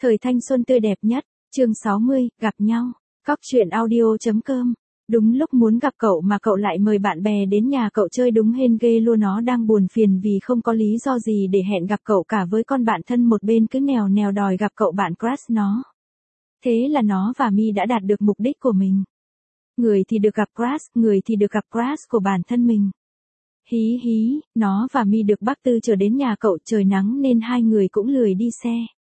Thời thanh xuân tươi đẹp nhất, chương 60, gặp nhau. Cóc truyện audio.com. Đúng lúc muốn gặp cậu mà cậu lại mời bạn bè đến nhà cậu chơi, đúng hên ghê luôn. Nó đang buồn phiền vì không có lý do gì để hẹn gặp cậu cả, với con bạn thân một bên cứ nèo nèo đòi gặp cậu bạn crush nó. Thế là nó và Mi đã đạt được mục đích của mình. Người thì được gặp crush, người thì được gặp crush của bản thân mình. Hí hí, nó và Mi được bác Tư chở đến nhà cậu, trời nắng nên hai người cũng lười đi xe.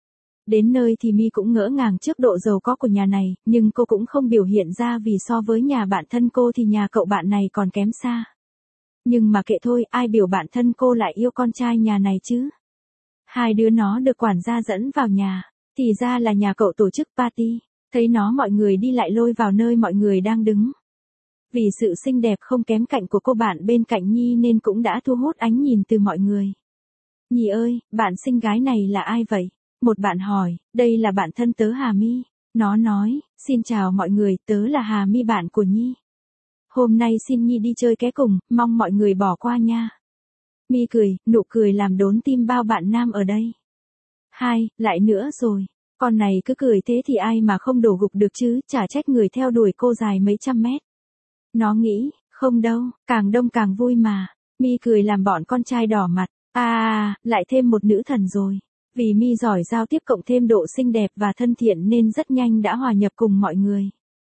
Đến nơi thì Mi cũng ngỡ ngàng trước độ giàu có của nhà này, nhưng cô cũng không biểu hiện ra vì so với nhà bạn thân cô thì nhà cậu bạn này còn kém xa. Nhưng mà kệ thôi, ai biểu bạn thân cô lại yêu con trai nhà này chứ. Hai đứa nó được quản gia dẫn vào nhà, thì ra là nhà cậu tổ chức party, thấy nó mọi người đi lại lôi vào nơi mọi người đang đứng. Vì sự xinh đẹp không kém cạnh của cô bạn bên cạnh Nhi nên cũng đã thu hút ánh nhìn từ mọi người. Nhi ơi, bạn xinh gái này là ai vậy? Một bạn hỏi, đây là bạn thân tớ Hà My. Nó nói, xin chào mọi người, tớ là Hà My, bạn của Nhi. Hôm nay xin Nhi đi chơi ké cùng, mong mọi người bỏ qua nha. My cười, nụ cười làm đốn tim bao bạn nam ở đây. Hai, lại nữa rồi. Con này cứ cười thế thì ai mà không đổ gục được chứ, chả trách người theo đuổi cô dài mấy trăm mét. Nó nghĩ, không đâu, càng đông càng vui mà. My cười làm bọn con trai đỏ mặt. Lại thêm một nữ thần rồi. Vì Mi giỏi giao tiếp cộng thêm độ xinh đẹp và thân thiện nên rất nhanh đã hòa nhập cùng mọi người.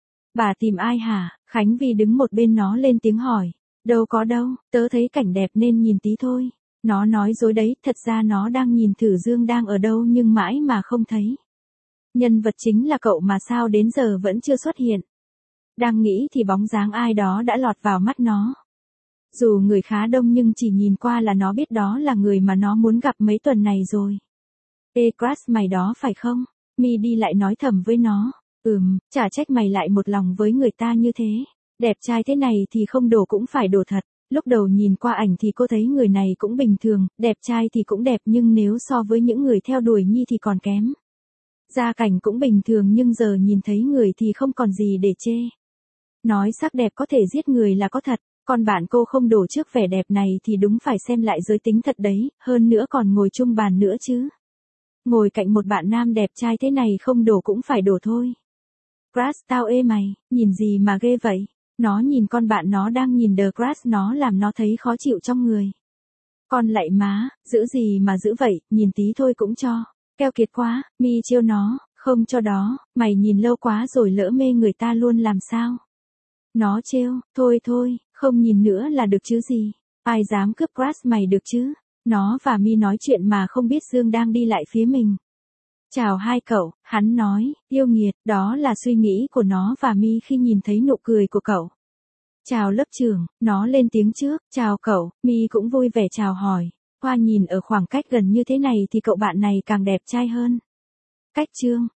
Bà tìm ai hả? Khánh Vy đứng một bên nó lên tiếng hỏi. Đâu có đâu, tớ thấy cảnh đẹp nên nhìn tí thôi. Nó nói dối đấy, thật ra nó đang nhìn thử Dương đang ở đâu nhưng mãi mà không thấy. Nhân vật chính là cậu mà sao đến giờ vẫn chưa xuất hiện. Đang nghĩ thì bóng dáng ai đó đã lọt vào mắt nó. Dù người khá đông nhưng chỉ nhìn qua là nó biết đó là người mà nó muốn gặp mấy tuần này rồi. Ê crush mày đó phải không? Mi đi lại nói thầm với nó. Chả trách mày lại một lòng với người ta như thế. Đẹp trai thế này thì không đổ cũng phải đổ thật. Lúc đầu nhìn qua ảnh thì cô thấy người này cũng bình thường, đẹp trai thì cũng đẹp nhưng nếu so với những người theo đuổi Nhi thì còn kém. Gia cảnh cũng bình thường nhưng giờ nhìn thấy người thì không còn gì để chê. Nói sắc đẹp có thể giết người là có thật, còn bạn cô không đổ trước vẻ đẹp này thì đúng phải xem lại giới tính thật đấy, hơn nữa còn ngồi chung bàn nữa chứ. Ngồi cạnh một bạn nam đẹp trai thế này không đổ cũng phải đổ thôi. Crush tao ê mày, nhìn gì mà ghê vậy? Nó nhìn con bạn nó đang nhìn The Crush nó làm nó thấy khó chịu trong người. Con lạy má, giữ gì mà giữ vậy, nhìn tí thôi cũng cho. Keo kiệt quá, Mi trêu nó, không cho đó, mày nhìn lâu quá rồi lỡ mê người ta luôn làm sao? Nó trêu, thôi, không nhìn nữa là được chứ gì. Ai dám cướp crush mày được chứ? Nó và Mi nói chuyện mà không biết Dương đang đi lại phía mình. Chào hai cậu, hắn nói, yêu nghiệt, đó là suy nghĩ của nó và Mi khi nhìn thấy nụ cười của cậu. Chào lớp trưởng, nó lên tiếng trước, chào cậu, Mi cũng vui vẻ chào hỏi. Qua nhìn ở khoảng cách gần như thế này thì cậu bạn này càng đẹp trai hơn. Cách chương,